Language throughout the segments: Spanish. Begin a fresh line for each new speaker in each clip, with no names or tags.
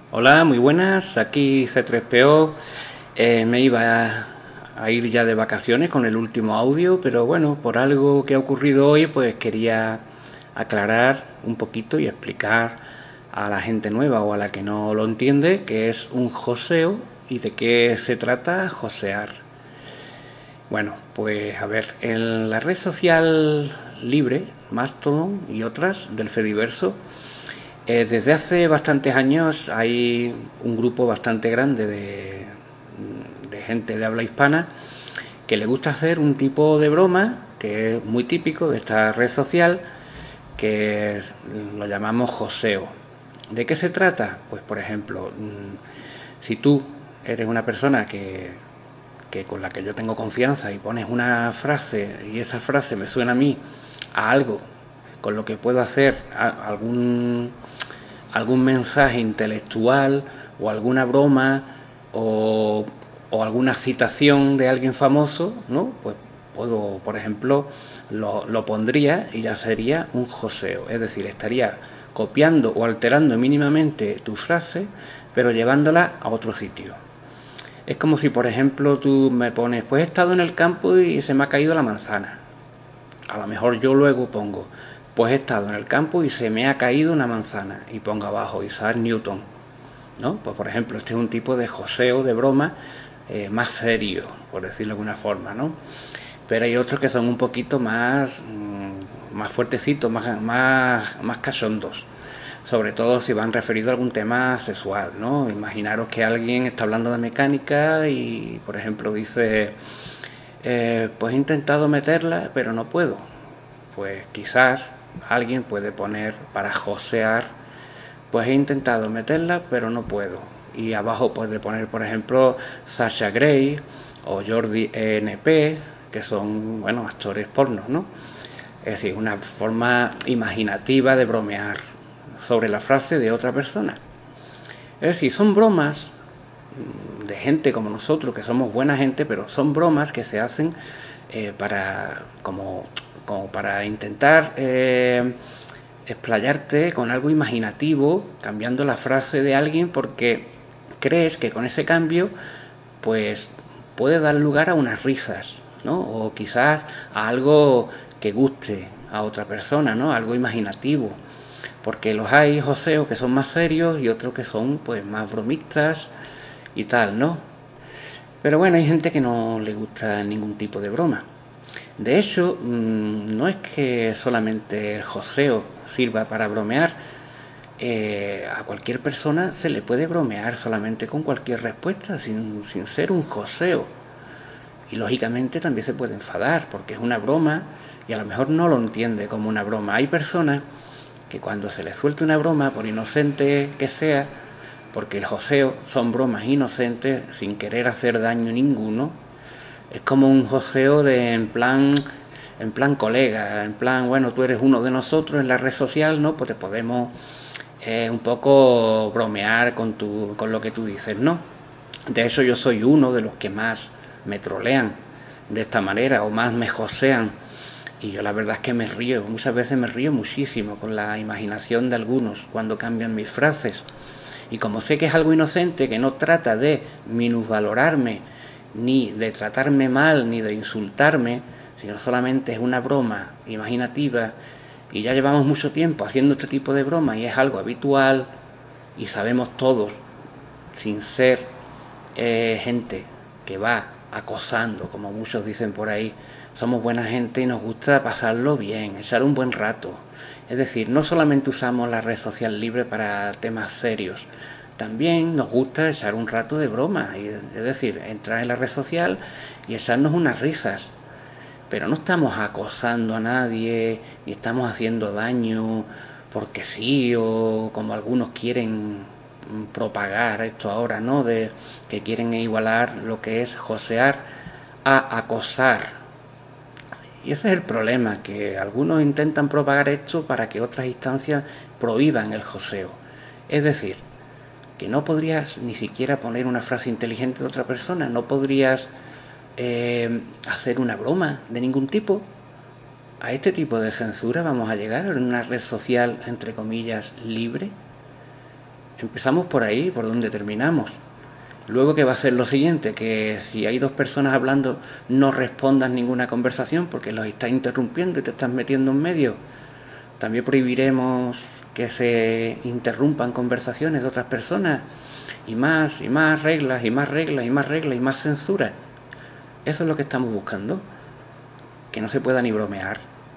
Hola, muy buenas, aquí C3PO. Me iba a ir ya de vacaciones con el último audio, pero bueno, por algo que ha ocurrido hoy, pues quería aclarar un poquito y explicar a la gente nueva o a la que no lo entiende qué es un joseo y de qué se trata josear. Bueno, pues a ver, en la red social libre, Mastodon y otras del Fediverso, desde hace bastantes años hay un grupo bastante grande de gente de habla hispana que le gusta hacer un tipo de broma que es muy típico de esta red social, lo llamamos joseo. ¿De qué se trata? Pues por ejemplo, si tú eres una persona que con la que yo tengo confianza y pones una frase y esa frase me suena a mí a algo con lo que puedo hacer algún mensaje intelectual o alguna broma o, o alguna citación de alguien famoso, ¿no? Pues puedo, por ejemplo, lo pondría y ya sería un joseo, es decir, estaría copiando o alterando mínimamente tu frase, pero llevándola a otro sitio. Es como si, por ejemplo, tú me pones, pues he estado en el campo y se me ha caído la manzana. A lo mejor yo luego pongo, pues he estado en el campo y se me ha caído una manzana. Y pongo abajo Isaac Newton, ¿no? Pues por ejemplo, este es un tipo de joseo, de broma, más serio, por decirlo de alguna forma, ¿no? Pero hay otros que son un poquito más fuertecitos, más cachondos. Sobre todo si van referido a algún tema sexual, ¿no? Imaginaros que alguien está hablando de mecánica y, por ejemplo, dice, pues he intentado meterla, pero no puedo. Pues quizás alguien puede poner para josear, pues he intentado meterla, pero no puedo. Y abajo puede poner, por ejemplo, Sasha Grey o Jordi ENP, que son, bueno, actores pornos, ¿no? Es decir, una forma imaginativa de bromear sobre la frase de otra persona. Es decir, son bromas de gente como nosotros, que somos buena gente, pero son bromas que se hacen como para intentar explayarte con algo imaginativo, cambiando la frase de alguien porque crees que con ese cambio pues puede dar lugar a unas risas, ¿no? O quizás a algo que guste a otra persona, ¿no? Algo imaginativo. Porque los hay joseos que son más serios y otros que son pues más bromistas y tal, ¿no? Pero bueno, hay gente que no le gusta ningún tipo de broma. De hecho, no es que solamente el joseo sirva para bromear. A cualquier persona se le puede bromear solamente con cualquier respuesta, sin ser un joseo. Y lógicamente también se puede enfadar porque es una broma y a lo mejor no lo entiende como una broma. Hay personas que cuando se les suelta una broma, por inocente que sea, porque el joseo son bromas inocentes sin querer hacer daño ninguno, es como un joseo en plan colega, en plan, bueno, tú eres uno de nosotros en la red social, ¿no? Pues te podemos un poco bromear con lo que tú dices, ¿no? De eso yo soy uno de los que más me trolean de esta manera o más me josean. Y yo la verdad es que me río, muchas veces me río muchísimo con la imaginación de algunos cuando cambian mis frases. Y como sé que es algo inocente, que no trata de minusvalorarme, ni de tratarme mal, ni de insultarme, sino solamente es una broma imaginativa, y ya llevamos mucho tiempo haciendo este tipo de broma y es algo habitual, y sabemos todos, sin ser gente que va acosando, como muchos dicen por ahí, somos buena gente y nos gusta pasarlo bien, echar un buen rato. Es decir, no solamente usamos la red social libre para temas serios, también nos gusta echar un rato de broma, es decir, entrar en la red social y echarnos unas risas. Pero no estamos acosando a nadie, ni estamos haciendo daño porque sí, o como algunos quieren propagar esto ahora, ¿no? De que quieren igualar lo que es josear a acosar. Y ese es el problema, que algunos intentan propagar esto para que otras instancias prohíban el joseo. Es decir, que no podrías ni siquiera poner una frase inteligente de otra persona, no podrías hacer una broma de ningún tipo. A este tipo de censura vamos a llegar en una red social, entre comillas, libre. Empezamos por ahí, por donde terminamos. Luego, ¿qué va a ser lo siguiente? Que si hay dos personas hablando, no respondas ninguna conversación porque los estás interrumpiendo y te estás metiendo en medio. También prohibiremos que se interrumpan conversaciones de otras personas. Y más reglas, y más reglas, y más reglas, y más censura. Eso es lo que estamos buscando. Que no se pueda ni bromear.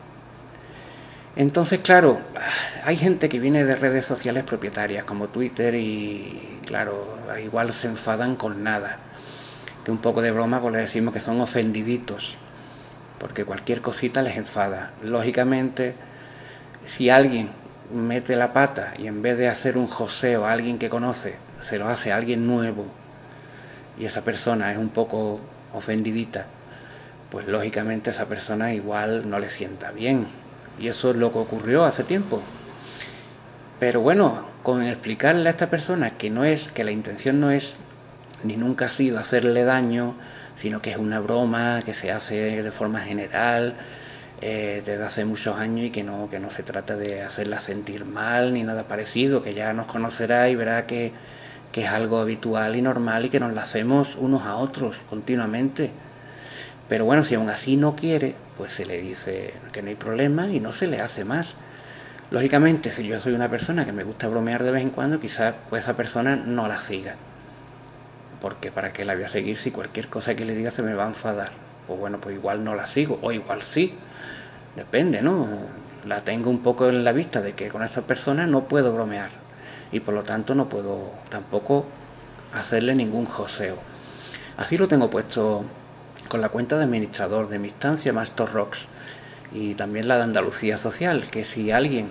Entonces, claro, hay gente que viene de redes sociales propietarias como Twitter y, claro, igual se enfadan con nada. Que un poco de broma pues le decimos que son ofendiditos, porque cualquier cosita les enfada. Lógicamente, si alguien mete la pata y en vez de hacer un joseo a alguien que conoce, se lo hace a alguien nuevo y esa persona es un poco ofendidita, pues lógicamente esa persona igual no le sienta bien. Y eso es lo que ocurrió hace tiempo. Pero bueno, con explicarle a esta persona que la intención no es ni nunca ha sido hacerle daño, sino que es una broma que se hace de forma general desde hace muchos años y que no se trata de hacerla sentir mal ni nada parecido, que ya nos conocerá y verá que es algo habitual y normal y que nos la hacemos unos a otros continuamente. Pero bueno, si aún así no quiere, pues se le dice que no hay problema y no se le hace más. Lógicamente, si yo soy una persona que me gusta bromear de vez en cuando, quizás pues esa persona no la siga. Porque para qué la voy a seguir si cualquier cosa que le diga se me va a enfadar. Pues bueno, pues igual no la sigo, o igual sí. Depende, ¿no? La tengo un poco en la vista de que con esa persona no puedo bromear. Y por lo tanto no puedo tampoco hacerle ningún joseo. Así lo tengo puesto con la cuenta de administrador de mi instancia Master Rocks y también la de Andalucía Social, que si alguien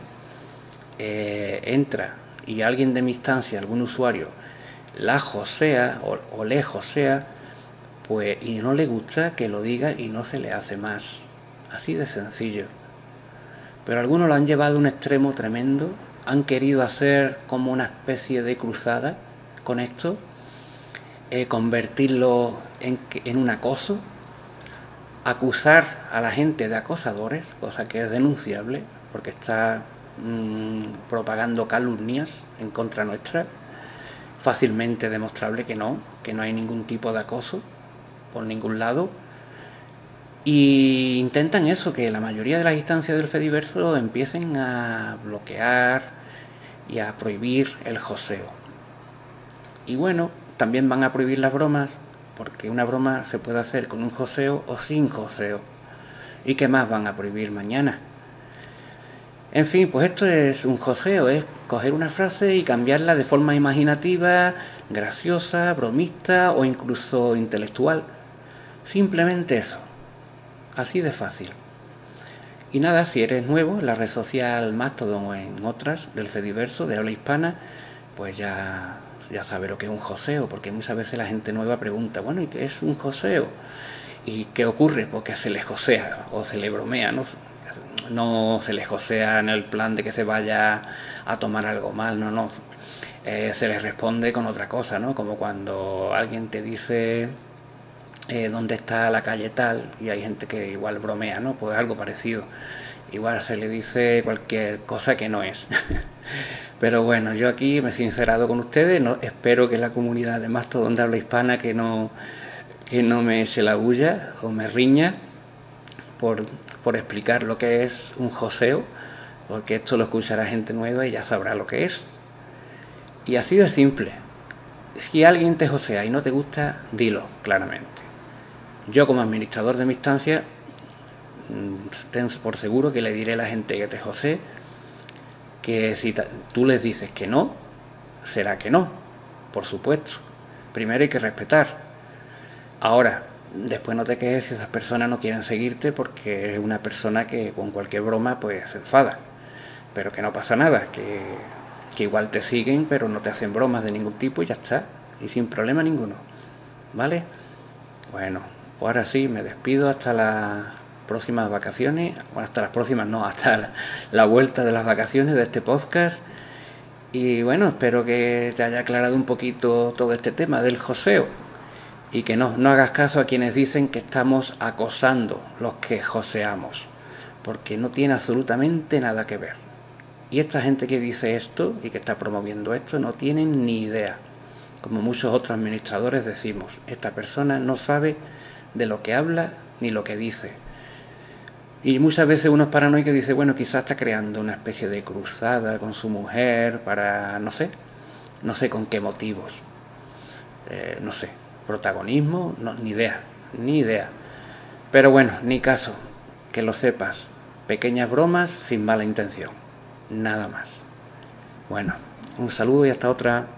entra y alguien de mi instancia, algún usuario, la josea o le josea, pues y no le gusta, que lo diga y no se le hace más. Así de sencillo. Pero algunos lo han llevado a un extremo tremendo, han querido hacer como una especie de cruzada con esto, convertirlo en un acoso, acusar a la gente de acosadores, cosa que es denunciable, porque está propagando calumnias en contra nuestra, fácilmente demostrable que no hay ningún tipo de acoso por ningún lado. Y intentan eso, que la mayoría de las instancias del Fediverso empiecen a bloquear y a prohibir el joseo. Y bueno, también van a prohibir las bromas, porque una broma se puede hacer con un joseo o sin joseo. ¿Y qué más van a prohibir mañana? En fin, pues esto es un joseo, es coger una frase y cambiarla de forma imaginativa, graciosa, bromista o incluso intelectual. Simplemente eso. Así de fácil. Y nada, si eres nuevo en la red social Mastodon o en otras del Fediverso de habla hispana, pues ya sabes lo que es un joseo, porque muchas veces la gente nueva pregunta, bueno, ¿y qué es un joseo? ¿Y qué ocurre? Porque se le josea o se le bromea, ¿no? No se le josea en el plan de que se vaya a tomar algo mal, no. Se le responde con otra cosa, ¿no? Como cuando alguien te dice dónde está la calle tal, y hay gente que igual bromea, ¿no? Pues algo parecido. Igual se le dice cualquier cosa que no es. Pero bueno, yo aquí me he sincerado con ustedes, no, espero que la comunidad de Mastodon de habla hispana que no me eche la bulla o me riña por explicar lo que es un joseo, porque esto lo escuchará gente nueva y ya sabrá lo que es. Y así de simple. Si alguien te josea y no te gusta, dilo claramente. Yo como administrador de mi instancia, ten por seguro que le diré a la gente que te josee que si tú les dices que no, será que no, por supuesto. Primero hay que respetar. Ahora, después no te quejes si esas personas no quieren seguirte porque es una persona que con cualquier broma pues se enfada. Pero que no pasa nada, que igual te siguen pero no te hacen bromas de ningún tipo y ya está. Y sin problema ninguno. ¿Vale? Bueno, pues ahora sí, me despido hasta las próximas vacaciones. Bueno, hasta las próximas no, hasta la vuelta de las vacaciones de este podcast. Y bueno, espero que te haya aclarado un poquito todo este tema del joseo. Y que no hagas caso a quienes dicen que estamos acosando los que joseamos. Porque no tiene absolutamente nada que ver. Y esta gente que dice esto y que está promoviendo esto no tienen ni idea. Como muchos otros administradores decimos, esta persona no sabe de lo que habla ni lo que dice. Y muchas veces uno es paranoico y dice, bueno, quizás está creando una especie de cruzada con su mujer para, no sé con qué motivos. No sé, protagonismo, no, ni idea. Pero bueno, ni caso, que lo sepas. Pequeñas bromas sin mala intención. Nada más. Bueno, un saludo y hasta otra.